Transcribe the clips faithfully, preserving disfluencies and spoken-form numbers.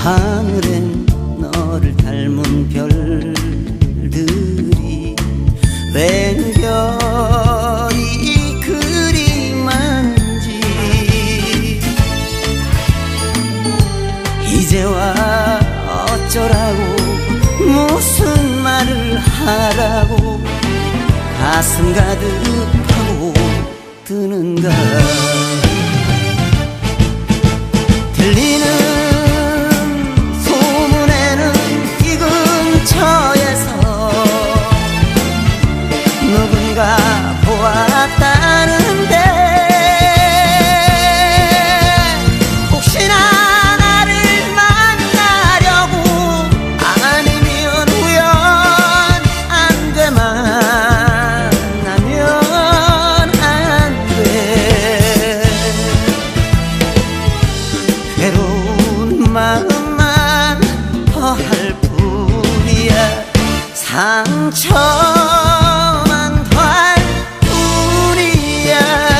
하늘엔 너를 닮은 별들이 웬 별이 그리 많은지 이제와 어쩌라고 무슨 말을 하라고 가슴 가득하고 드는가. 들리는 소문에는 이 근처에서 누군가 보았다는데 혹시나 나를 만나려고 아니면 우연 안 돼 만나면 안 돼. 괴로운 마음만 더할 뿐이야. 상처만 더할 뿐이야.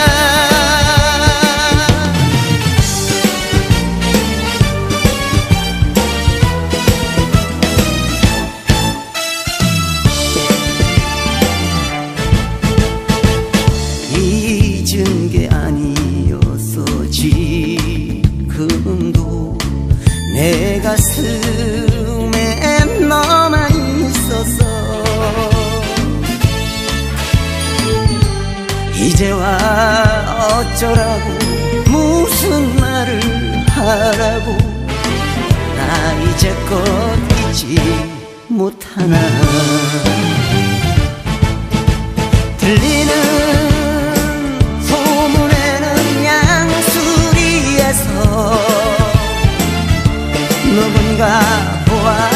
잊은 게 아니었어. 지금도 내 가슴에 너만 있었어. 이제와 어쩌라고 무슨 말을 하라고 나 이제껏 잊지 못하나. 들리는 소문에는 양수리에서 누군가 보아